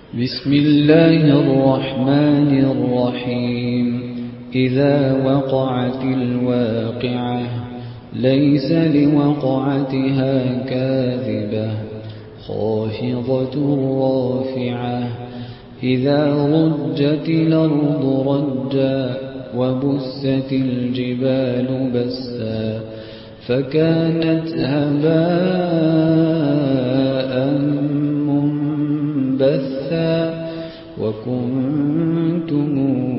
بسم الله الرحمن الرحيم إذا وقعت الواقعة ليس لوقعتها كاذبة خافضة رافعة إذا رجت الأرض رجا وبست الجبال بسا فكانت هباء منبثا وكنتم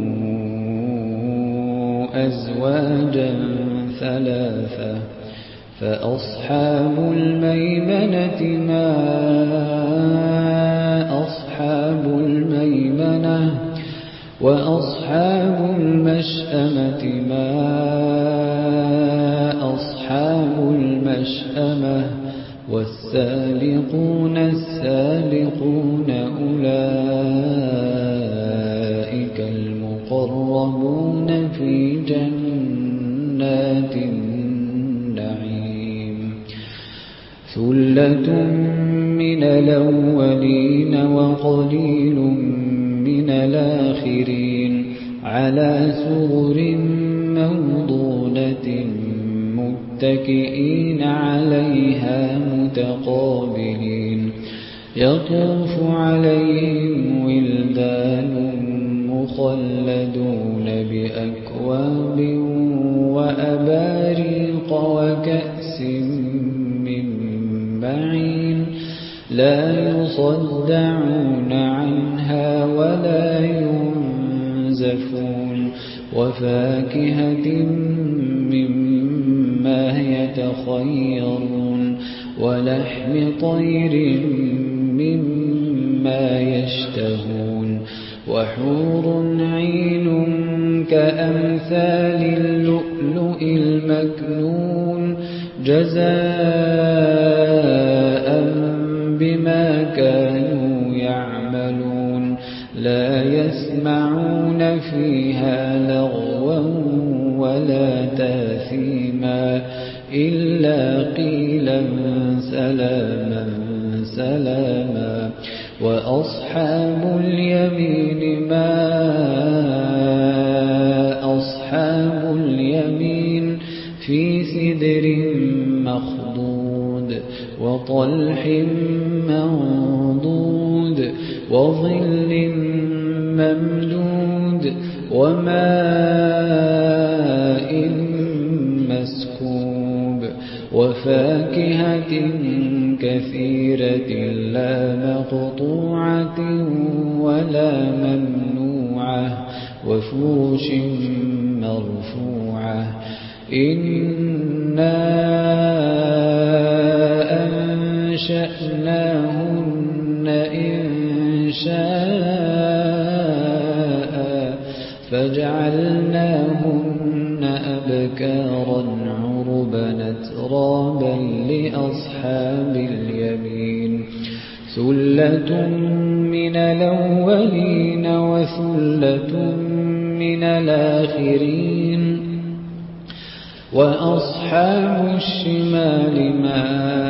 أزواجا ثلاثة فأصحاب الميمنة ما أصحاب الميمنة وأصحاب المشأمة ما أصحاب المشأمة والسابقون السابقون أولئك المقربون في جنات النعيم ثلة من الأولين وقليل من الآخرين على سرر موضونة متكئين عليها متقابلين يطوف عليهم ولدان مخلدون بأكواب وأباريق وكأس من معين لا يصدعون عنها ولا ينزفون وفاكهة مما يتخيرون ولحم طير مما يشتهون وحور عين كأمثال اللؤلؤ المكنون جزاء بما كانوا يعملون لا يسمعون فيها لغوا ولا تاثيما إلا قيلا سلاما سلاما وأصحاب اليمين ما أصحاب اليمين في سدر مخضود وطلح منضود وظل ممدود وماء مسكوب وفاكهة كثيرة لا مقطوعة ولا ممنوعة وفرش مرفوعة إنا أنشأناهن إنشاء فجعلناهن أبكارا عربا أترابا لأصحاب اليمين ثلة من الأولين وثلة من الآخرين وأصحاب الشمال ما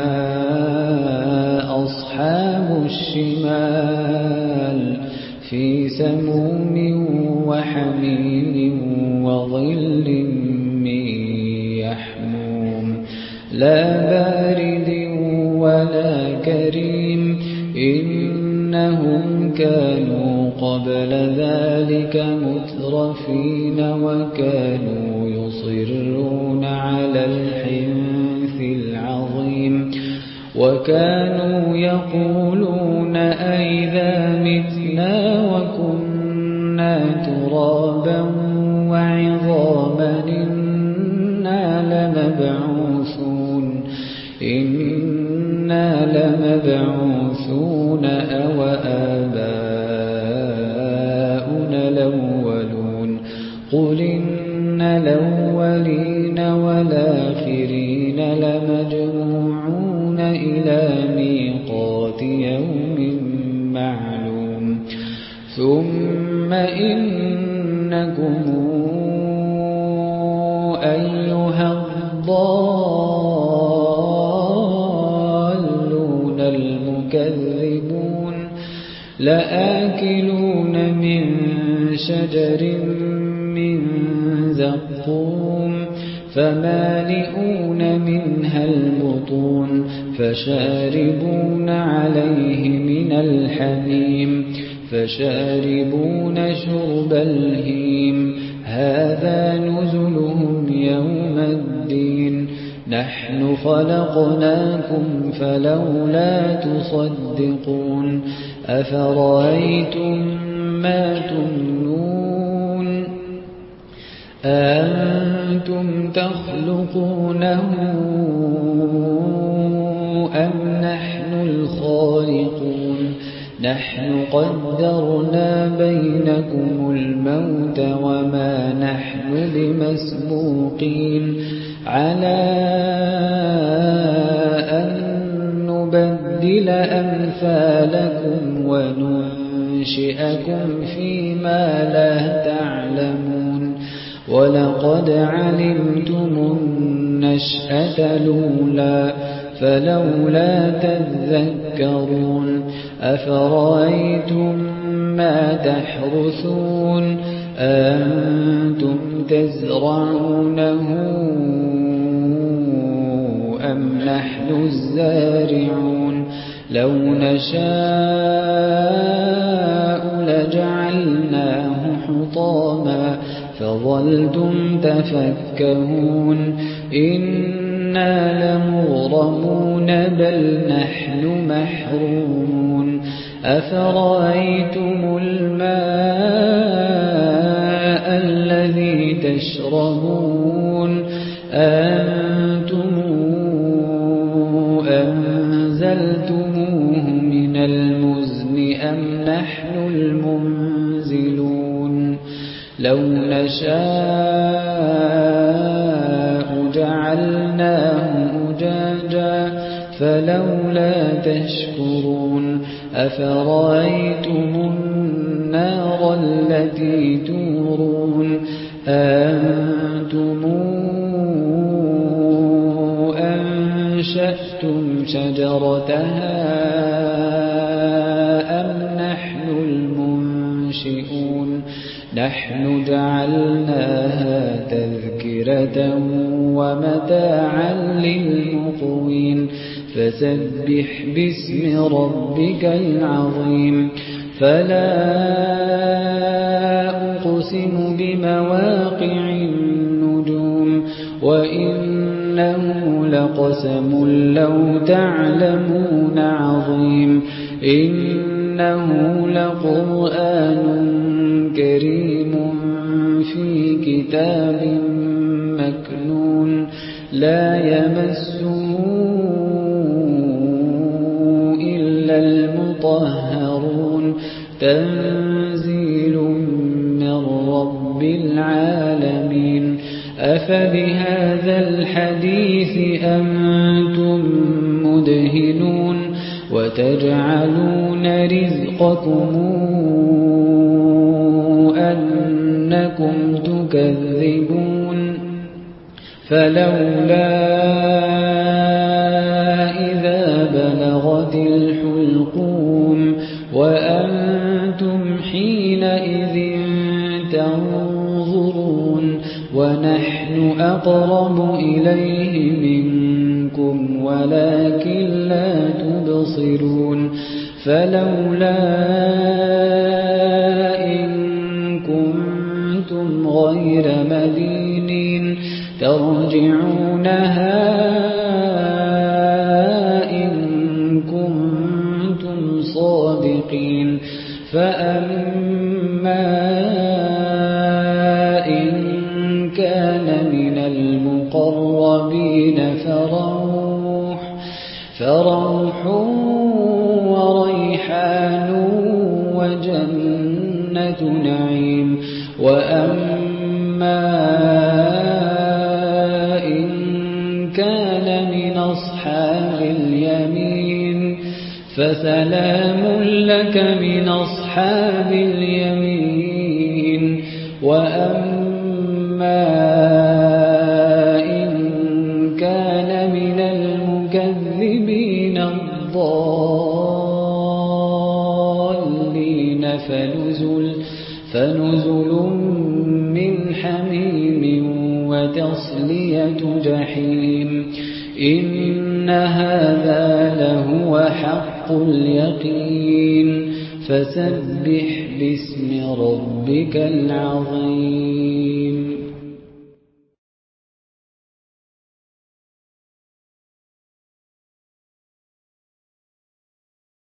أصحاب الشمال في سموم وحميم وظل من يحموم لا بارد ولا كريم إنهم كانوا قبل ذلك مترفين وكانوا يصرون على الحنث العظيم وكانوا يقولون أئذا متنا وكنا ترابا وعظاما إنا لمبعوثون أو آباؤنا الأولون قل إن الأولين والآخرين لمجموعون إلى ميقات يوم معلوم ثم إنكم أيها الضالون المكذبون لآكلون من شجر من زقوم فمالئون منها البطون فشاربون عليه من الحميم فشاربون شرب الهيم هذا نزلهم يوم الدين نحن خلقناكم فلولا تصدقون أفرأيتم ما تمنون أأنتم تخلقونه أم نحن الخالقون نحن قدرنا بينكم الموت وما نحن بمسبوقين على أن نبدل أمثالكم وننشئكم فيما لا تعلمون ولقد علمتم النشأة الأولى فلولا تذكرون أفرأيتم ما تحرثون أنتم تزرعونه أم نحن الزارعون لو نشاء لجعلناه حطاما فظلتم تفكهون إنا لمغرمون بل نحن محرومون أفرأيتم الماء الذي تشربون أنتم أنزلتموه من المزن أم نحن المنزلون لو نشاء جعلناه أجاجا فلولا تشكرون أفرأيتم النار التي تورون أنتم أنشأتم شجرتها أم نحن المنشئون نحن جعلناها تذكرة ومتاعا للمقوين فسبح باسم ربك العظيم فلا أقسم بمواقع النجوم وإنه لقسم لو تعلمون عظيم إنه لقرآن كريم في كتاب مكنون لا يمسه إلا المطهرون تنزيل من رب العالمين أفبهذا الحديث أنتم مدهنون وتجعلون رزقكم أنكم تكذبون فلولا إذا بلغت الحلقوم وأنتم حينئذ تنظرون ونحن أقرب إليه منكم ولكن لا تبصرون فلولا إن كنتم غير مدينين ترجعونها إن كنتم صادقين فأما إن كان من المقربين فروح وريحان وجنة نعيم وأما إن كان من أصحاب اليمين فسلام لك من أصحاب اليمين وأما إن كان من المكذبين الضالين المقربين فنزل من حميم وتصلية جحيم إن هذا لهو حق اليقين فسبح باسم ربك العظيم